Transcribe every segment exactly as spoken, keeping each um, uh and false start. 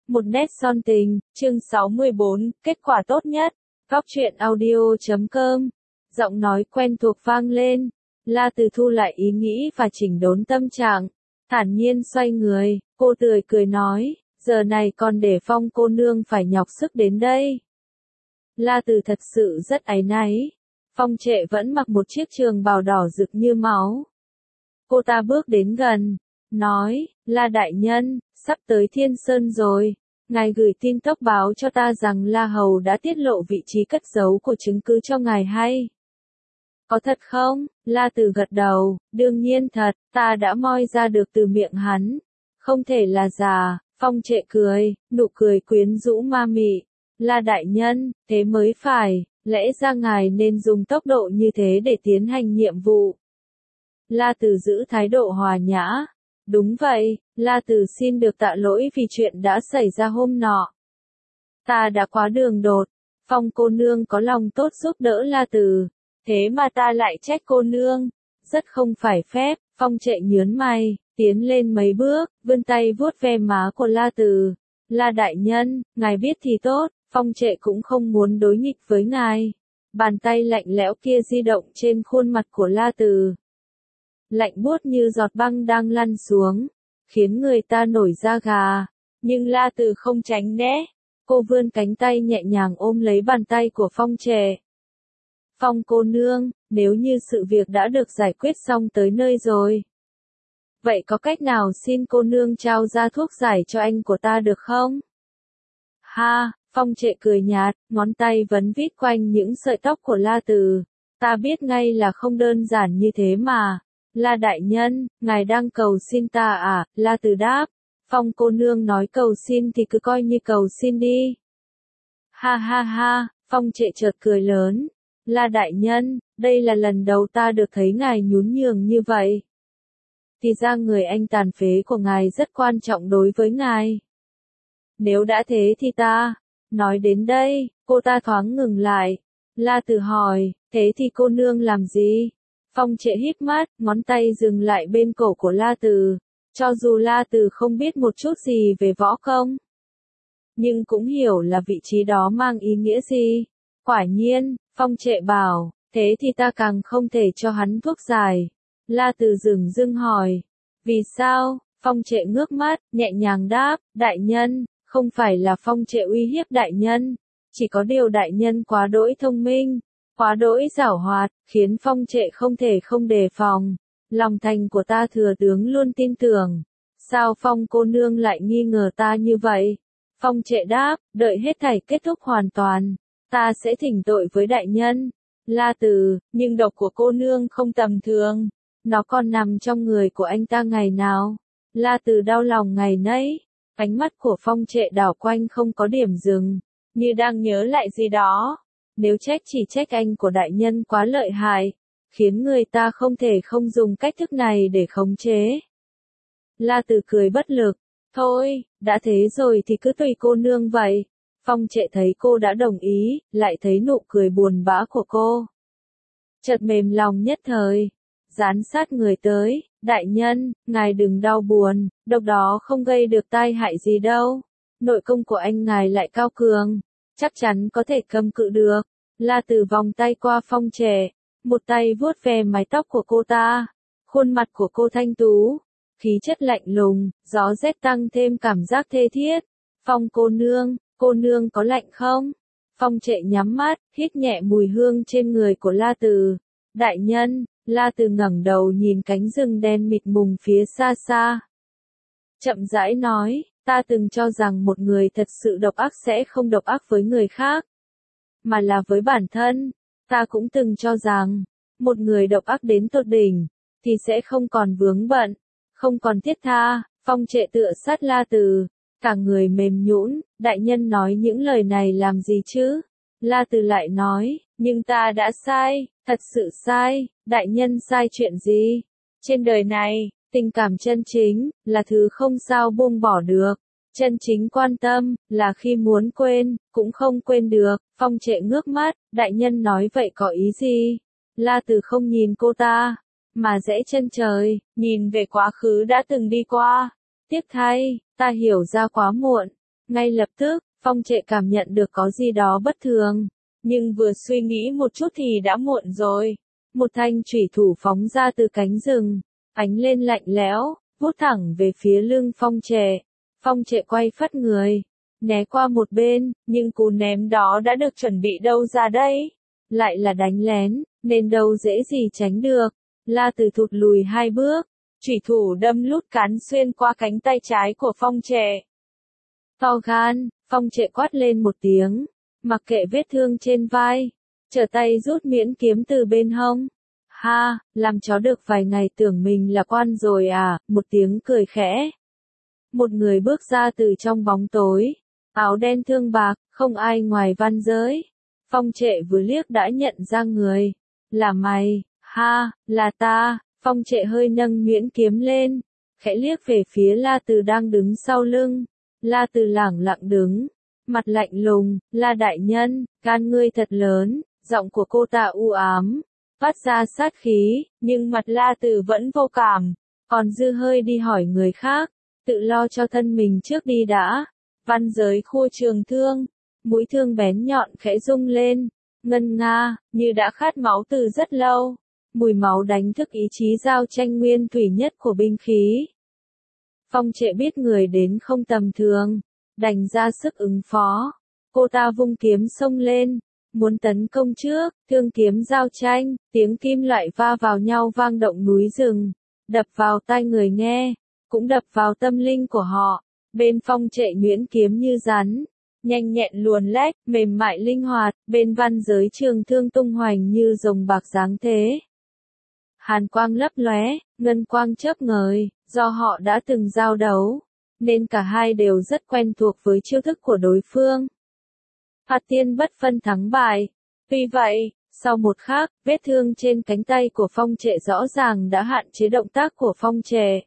Một nét son tình, chương sáu mươi bốn, kết quả tốt nhất. Góc truyện audio chấm com. Giọng nói quen thuộc vang lên. La Từ thu lại ý nghĩ và chỉnh đốn tâm trạng. Thản nhiên xoay người, cô tươi cười nói, giờ này còn để Phong cô nương phải nhọc sức đến đây. La Từ thật sự rất áy náy. Phong Trệ vẫn mặc một chiếc trường bào đỏ rực như máu. Cô ta bước đến gần, nói, La đại nhân, sắp tới Thiên Sơn rồi. Ngài gửi tin tốc báo cho ta rằng La Hầu đã tiết lộ vị trí cất giấu của chứng cứ cho ngài hay. Có thật không? La Từ gật đầu, đương nhiên thật, ta đã moi ra được từ miệng hắn. Không thể là giả. Phong Trệ cười, nụ cười quyến rũ ma mị. La đại nhân, thế mới phải, lẽ ra ngài nên dùng tốc độ như thế để tiến hành nhiệm vụ. La Từ giữ thái độ hòa nhã. Đúng vậy, La Từ xin được tạ lỗi vì chuyện đã xảy ra hôm nọ. Ta đã quá đường đột. Phong cô nương có lòng tốt giúp đỡ La Từ, thế mà ta lại trách cô nương. Rất không phải phép. Phong Trệ nhướng mày, tiến lên mấy bước, vươn tay vuốt ve má của La Từ. La đại nhân, ngài biết thì tốt. Phong Trệ cũng không muốn đối nghịch với ngài. Bàn tay lạnh lẽo kia di động trên khuôn mặt của La Từ. Lạnh buốt như giọt băng đang lăn xuống, khiến người ta nổi da gà. Nhưng La Từ không tránh né. Cô vươn cánh tay nhẹ nhàng ôm lấy bàn tay của Phong Trệ. Phong cô nương, nếu như sự việc đã được giải quyết xong tới nơi rồi. Vậy có cách nào xin cô nương trao ra thuốc giải cho anh của ta được không? Ha, Phong Trệ cười nhạt, ngón tay vấn vít quanh những sợi tóc của La Từ. Ta biết ngay là không đơn giản như thế mà. La đại nhân, ngài đang cầu xin ta à? La Từ đáp. Phong cô nương nói cầu xin thì cứ coi như cầu xin đi. Ha ha ha, Phong Trệ chợt cười lớn. La đại nhân, đây là lần đầu ta được thấy ngài nhún nhường như vậy. Thì ra người anh tàn phế của ngài rất quan trọng đối với ngài. Nếu đã thế thì ta, nói đến đây, cô ta thoáng ngừng lại. La Từ hỏi, thế thì cô nương làm gì? Phong Trệ híp mắt, ngón tay dừng lại bên cổ của La Từ. Cho dù La Từ không biết một chút gì về võ công, nhưng cũng hiểu là vị trí đó mang ý nghĩa gì. Quả nhiên, Phong Trệ bảo, thế thì ta càng không thể cho hắn thuốc giải. La Từ dửng dưng hỏi, vì sao? Phong Trệ ngước mắt, nhẹ nhàng đáp, đại nhân, không phải là Phong Trệ uy hiếp đại nhân, chỉ có điều đại nhân quá đỗi thông minh, quá đỗi giảo hoạt, khiến Phong Trệ không thể không đề phòng. Lòng thành của ta thừa tướng luôn tin tưởng. Sao Phong cô nương lại nghi ngờ ta như vậy? Phong Trệ đáp, đợi hết thảy kết thúc hoàn toàn, ta sẽ thỉnh tội với đại nhân. La Từ, nhưng độc của cô nương không tầm thường. Nó còn nằm trong người của anh ta ngày nào? La Từ đau lòng ngày nấy. Ánh mắt của Phong Trệ đảo quanh không có điểm dừng, như đang nhớ lại gì đó. Nếu trách chỉ trách anh của đại nhân quá lợi hại, khiến người ta không thể không dùng cách thức này để khống chế. La Từ cười bất lực. Thôi, đã thế rồi thì cứ tùy cô nương vậy. Phong Trệ thấy cô đã đồng ý, lại thấy nụ cười buồn bã của cô. Chợt mềm lòng nhất thời. Dán sát người tới, đại nhân, ngài đừng đau buồn, độc đó không gây được tai hại gì đâu. Nội công của anh ngài lại cao cường, chắc chắn có thể cầm cự được. La Từ vòng tay qua Phong Trệ, một tay vuốt ve mái tóc của cô ta. Khuôn mặt của cô thanh tú, khí chất lạnh lùng, gió rét tăng thêm cảm giác thê thiết. Phong cô nương, cô nương có lạnh không? Phong Trệ nhắm mắt, hít nhẹ mùi hương trên người của La Từ. Đại nhân. La Từ ngẩng đầu nhìn cánh rừng đen mịt mùng phía xa xa. Chậm rãi nói, ta từng cho rằng một người thật sự độc ác sẽ không độc ác với người khác, mà là với bản thân. Ta cũng từng cho rằng, một người độc ác đến tột đỉnh, thì sẽ không còn vướng bận, không còn thiết tha. Phong Trệ tựa sát La Từ, cả người mềm nhũn. Đại nhân nói những lời này làm gì chứ? La Từ lại nói, nhưng ta đã sai, thật sự sai. Đại nhân sai chuyện gì? Trên đời này, tình cảm chân chính, là thứ không sao buông bỏ được. Chân chính quan tâm, là khi muốn quên, cũng không quên được. Phong Trệ ngước mắt, đại nhân nói vậy có ý gì? La Từ không nhìn cô ta, mà rẽ chân trời, nhìn về quá khứ đã từng đi qua. Tiếc thay, ta hiểu ra quá muộn. Ngay lập tức, Phong Trệ cảm nhận được có gì đó bất thường. Nhưng vừa suy nghĩ một chút thì đã muộn rồi. Một thanh chủy thủ phóng ra từ cánh rừng, ánh lên lạnh lẽo, vút thẳng về phía lưng Phong Trệ. Phong Trệ quay phắt người, né qua một bên, nhưng cú ném đó đã được chuẩn bị đâu ra đây? Lại là đánh lén, nên đâu dễ gì tránh được. La Tử thụt lùi hai bước, chủy thủ đâm lút cán xuyên qua cánh tay trái của Phong Trệ. To gan, Phong Trệ quát lên một tiếng, mặc kệ vết thương trên vai, trở tay rút miễn kiếm từ bên hông. Ha, làm chó được vài ngày tưởng mình là quan rồi à, một tiếng cười khẽ. Một người bước ra từ trong bóng tối, áo đen thương bạc, không ai ngoài Văn Giới. Phong Trệ vừa liếc đã nhận ra người. Là mày, ha, là ta. Phong Trệ hơi nâng nhuyễn kiếm lên, khẽ liếc về phía La Từ đang đứng sau lưng. La Từ lẳng lặng đứng, mặt lạnh lùng. La đại nhân, gan ngươi thật lớn. Giọng của cô ta u ám, phát ra sát khí, nhưng mặt La Từ vẫn vô cảm. Còn dư hơi đi hỏi người khác, tự lo cho thân mình trước đi đã. Văn Giới khua trường thương, mũi thương bén nhọn khẽ rung lên, ngân nga, như đã khát máu từ rất lâu. Mùi máu đánh thức ý chí giao tranh nguyên thủy nhất của binh khí. Phong Trệ biết người đến không tầm thường, đành ra sức ứng phó. Cô ta vung kiếm xông lên, muốn tấn công trước, thương kiếm giao tranh, tiếng kim loại va vào nhau vang động núi rừng, đập vào tai người nghe, cũng đập vào tâm linh của họ. Bên Phong Trệ nhuyễn kiếm như rắn, nhanh nhẹn luồn lách, mềm mại linh hoạt, bên Văn Giới trường thương tung hoành như rồng bạc dáng thế. Hàn quang lấp lóe, ngân quang chớp ngời, do họ đã từng giao đấu, nên cả hai đều rất quen thuộc với chiêu thức của đối phương. Phạt tiên bất phân thắng bại. Tuy vậy, sau một khắc, vết thương trên cánh tay của Phong Trệ rõ ràng đã hạn chế động tác của Phong Trệ.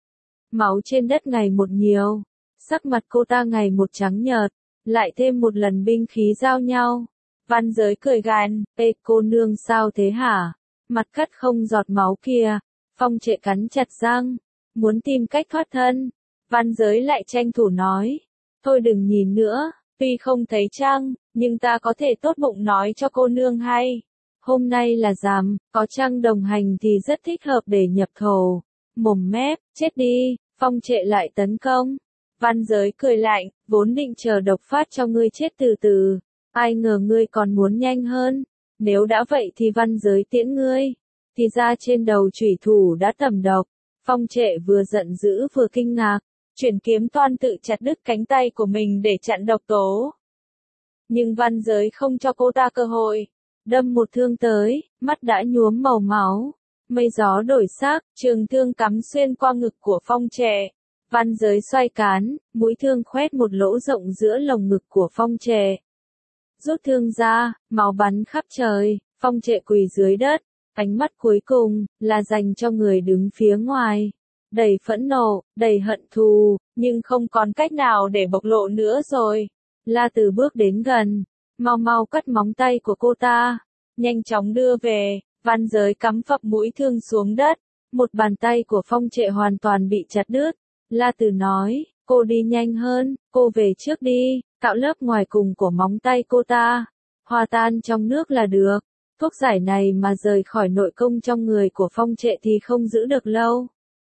Máu trên đất ngày một nhiều, sắc mặt cô ta ngày một trắng nhợt, lại thêm một lần binh khí giao nhau. Văn Giới cười gằn, "Ê cô nương sao thế hả? Mặt cắt không giọt máu kìa." Phong Trệ cắn chặt răng, muốn tìm cách thoát thân. Văn Giới lại tranh thủ nói, "Thôi đừng nhìn nữa, tuy không thấy trăng, nhưng ta có thể tốt bụng nói cho cô nương hay. Hôm nay là rằm, có trăng đồng hành thì rất thích hợp để nhập thổ." Mồm mép, chết đi. Phong Trệ lại tấn công. Văn Giới cười lạnh, vốn định chờ độc phát cho ngươi chết từ từ, ai ngờ ngươi còn muốn nhanh hơn. Nếu đã vậy thì Văn Giới tiễn ngươi. Thì ra trên đầu chủy thủ đã tẩm độc. Phong Trệ vừa giận dữ vừa kinh ngạc, chuyển kiếm toan tự chặt đứt cánh tay của mình để chặn độc tố. Nhưng Văn Giới không cho cô ta cơ hội, đâm một thương tới, mắt đã nhuốm màu máu. Mây gió đổi sắc, trường thương cắm xuyên qua ngực của Phong Trệ. Văn Giới xoay cán, mũi thương khoét một lỗ rộng giữa lồng ngực của Phong Trệ. Rút thương ra, máu bắn khắp trời, Phong Trệ quỳ dưới đất, ánh mắt cuối cùng là dành cho người đứng phía ngoài. Đầy phẫn nộ, đầy hận thù, nhưng không còn cách nào để bộc lộ nữa rồi. La Từ bước đến gần, mau mau cắt móng tay của cô ta, nhanh chóng đưa về. Văn Giới cắm phập mũi thương xuống đất, một bàn tay của Phong Trệ hoàn toàn bị chặt đứt. La Từ nói, cô đi nhanh hơn, cô về trước đi, cạo lớp ngoài cùng của móng tay cô ta, hòa tan trong nước là được. Thuốc giải này mà rời khỏi nội công trong người của Phong Trệ thì không giữ được lâu.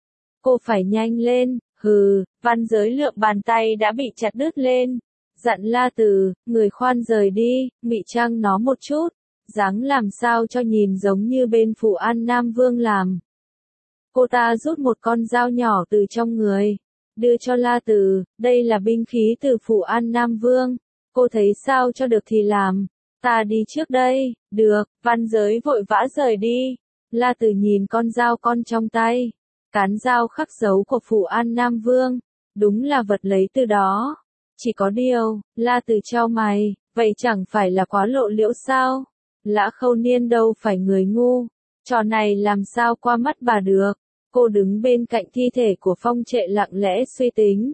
Cô phải nhanh lên. Hừ. Văn Giới lượm bàn tay đã bị chặt đứt lên, dặn La Từ, người khoan rời đi, ngụy trang nó một chút, dáng làm sao cho nhìn giống như bên Phủ An Nam Vương làm. Cô ta rút một con dao nhỏ từ trong người, đưa cho La Từ, đây là binh khí từ Phủ An Nam Vương, cô thấy sao cho được thì làm, ta đi trước đây. Được. Văn Giới vội vã rời đi. La Từ nhìn con dao con trong tay, cán dao khắc dấu của Phủ An Nam Vương, đúng là vật lấy từ đó. Chỉ có điều, La Từ chau mày, vậy chẳng phải là quá lộ liễu sao? Lã Khâu Niên đâu phải người ngu, trò này làm sao qua mắt bà được. Cô đứng bên cạnh thi thể của Phong Trệ lặng lẽ suy tính.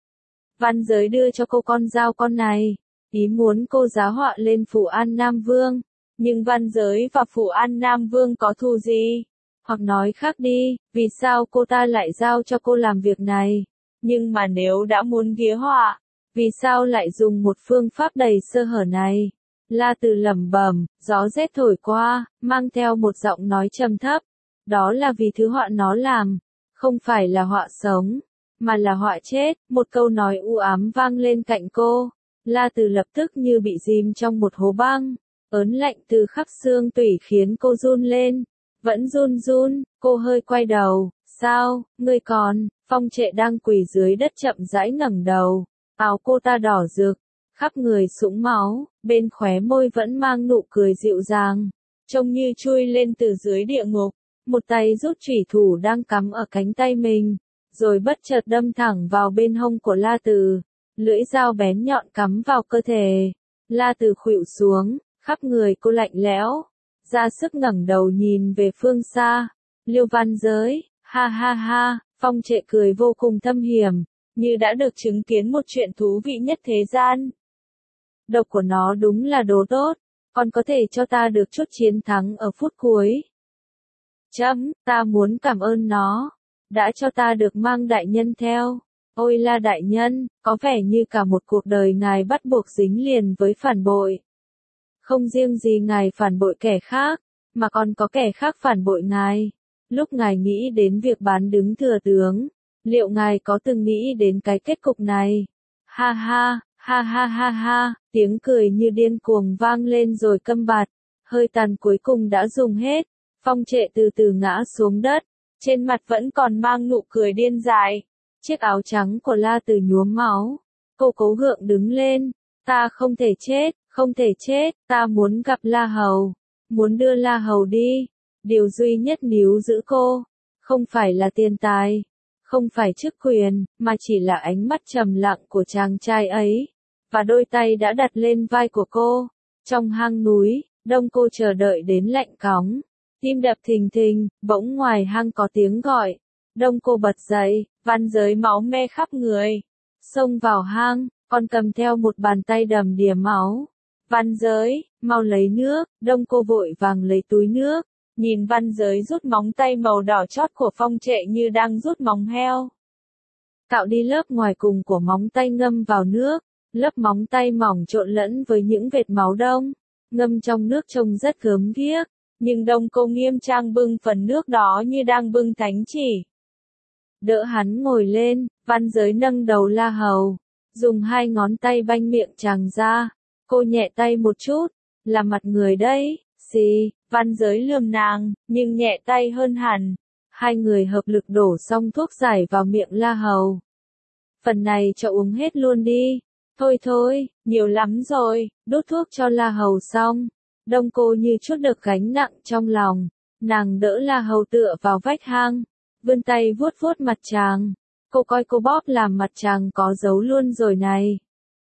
Văn Giới đưa cho cô con dao con này, ý muốn cô giá họa lên Phủ An Nam Vương. Nhưng Văn Giới và Phủ An Nam Vương có thù gì? Hoặc nói khác đi, vì sao cô ta lại giao cho cô làm việc này? Nhưng mà nếu đã muốn ghía họa, Vì sao lại dùng một phương pháp đầy sơ hở này? La Từ lẩm bẩm, gió rét thổi qua, mang theo một giọng nói trầm thấp. Đó là vì thứ họa nó làm, không phải là họa sống, mà là họa chết. Một câu nói u ám vang lên cạnh cô. La Từ lập tức như bị dìm trong một hố băng. Ớn lạnh từ khắp xương tủy khiến cô run lên. Vẫn run run, cô hơi quay đầu. Sao, ngươi còn? Phong Trệ đang quỳ dưới đất chậm rãi ngẩng đầu. Áo cô ta đỏ rực, khắp người sũng máu, bên khóe môi vẫn mang nụ cười dịu dàng, trông như chui lên từ dưới địa ngục. Một tay rút chủy thủ đang cắm ở cánh tay mình, rồi bất chợt đâm thẳng vào bên hông của La Từ. Lưỡi dao bén nhọn cắm vào cơ thể. La Từ khuỵu xuống, khắp người cô lạnh lẽo, ra sức ngẩng đầu nhìn về phương xa. Liêu Văn Giới, ha ha ha, Phong Trệ cười vô cùng thâm hiểm, như đã được chứng kiến một chuyện thú vị nhất thế gian. Độc của nó đúng là đồ tốt, còn có thể cho ta được chút chiến thắng ở phút cuối. Chấm, ta muốn cảm ơn nó, đã cho ta được mang đại nhân theo. Ôi La đại nhân, có vẻ như cả một cuộc đời ngài bắt buộc dính liền với phản bội. Không riêng gì ngài phản bội kẻ khác, mà còn có kẻ khác phản bội ngài. Lúc ngài nghĩ đến việc bán đứng thừa tướng, liệu ngài có từng nghĩ đến cái kết cục này? Ha ha, ha ha ha ha, tiếng cười như điên cuồng vang lên rồi câm bặt, hơi tàn cuối cùng đã dùng hết. Phong Trệ từ từ ngã xuống đất, trên mặt vẫn còn mang nụ cười điên dại. Chiếc áo trắng của La Từ nhuốm máu. Cô cố gượng đứng lên. Ta không thể chết, không thể chết, ta muốn gặp La Hầu, muốn đưa La Hầu đi. Điều duy nhất níu giữ cô, không phải là tiền tài, không phải chức quyền, mà chỉ là ánh mắt trầm lặng của chàng trai ấy, và đôi tay đã đặt lên vai của cô. Trong hang núi, Đông Cô chờ đợi đến lạnh cóng, tim đập thình thình, bỗng ngoài hang có tiếng gọi. Đông Cô bật dậy, Văn Giới máu me khắp người, xông vào hang, còn cầm theo một bàn tay đầm đìa máu. Văn Giới, mau lấy nước. Đông Cô vội vàng lấy túi nước, nhìn Văn Giới rút móng tay màu đỏ chót của Phong Trệ như đang rút móng heo. Cạo đi lớp ngoài cùng của móng tay ngâm vào nước, lớp móng tay mỏng trộn lẫn với những vệt máu đông, ngâm trong nước trông rất gớm ghiếc, nhưng Đông Cô nghiêm trang bưng phần nước đó như đang bưng thánh chỉ. Đỡ hắn ngồi lên, Văn Giới nâng đầu La Hầu, dùng hai ngón tay banh miệng chàng ra. Cô nhẹ tay một chút, là mặt người đấy. Xì, Văn Giới lườm nàng, nhưng nhẹ tay hơn hẳn. Hai người hợp lực đổ xong thuốc giải vào miệng La Hầu. Phần này cho uống hết luôn đi. Thôi thôi, nhiều lắm rồi, đút thuốc cho La Hầu xong. Đông Cô như chút được gánh nặng trong lòng. Nàng đỡ La Hầu tựa vào vách hang, vươn tay vuốt vuốt mặt chàng. Cô coi cô bóp làm mặt chàng có dấu luôn rồi này.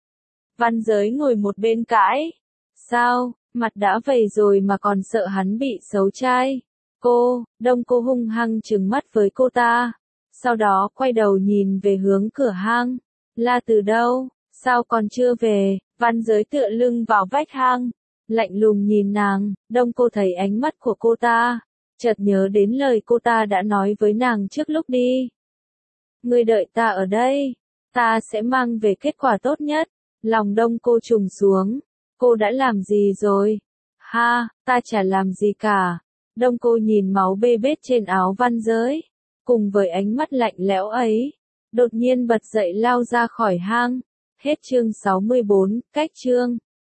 Văn Giới ngồi một bên cãi. Sao, mặt đã vầy rồi mà còn sợ hắn bị xấu trai? Cô, Đông Cô hung hăng trừng mắt với cô ta. Sau đó quay đầu nhìn về hướng cửa hang. La Từ đâu? Sao còn chưa về? Văn Giới tựa lưng vào vách hang, lạnh lùng nhìn nàng. Đông Cô thấy ánh mắt của cô ta, chợt nhớ đến lời cô ta đã nói với nàng trước lúc đi. Ngươi đợi ta ở đây, ta sẽ mang về kết quả tốt nhất. Lòng Đông Cô trùng xuống. Cô đã làm gì rồi? Ha, ta chả làm gì cả. Đông Cô nhìn máu bê bết trên áo Văn Giới, cùng với ánh mắt lạnh lẽo ấy, đột nhiên bật dậy lao ra khỏi hang. Hết chương sáu mươi bốn, cách chương.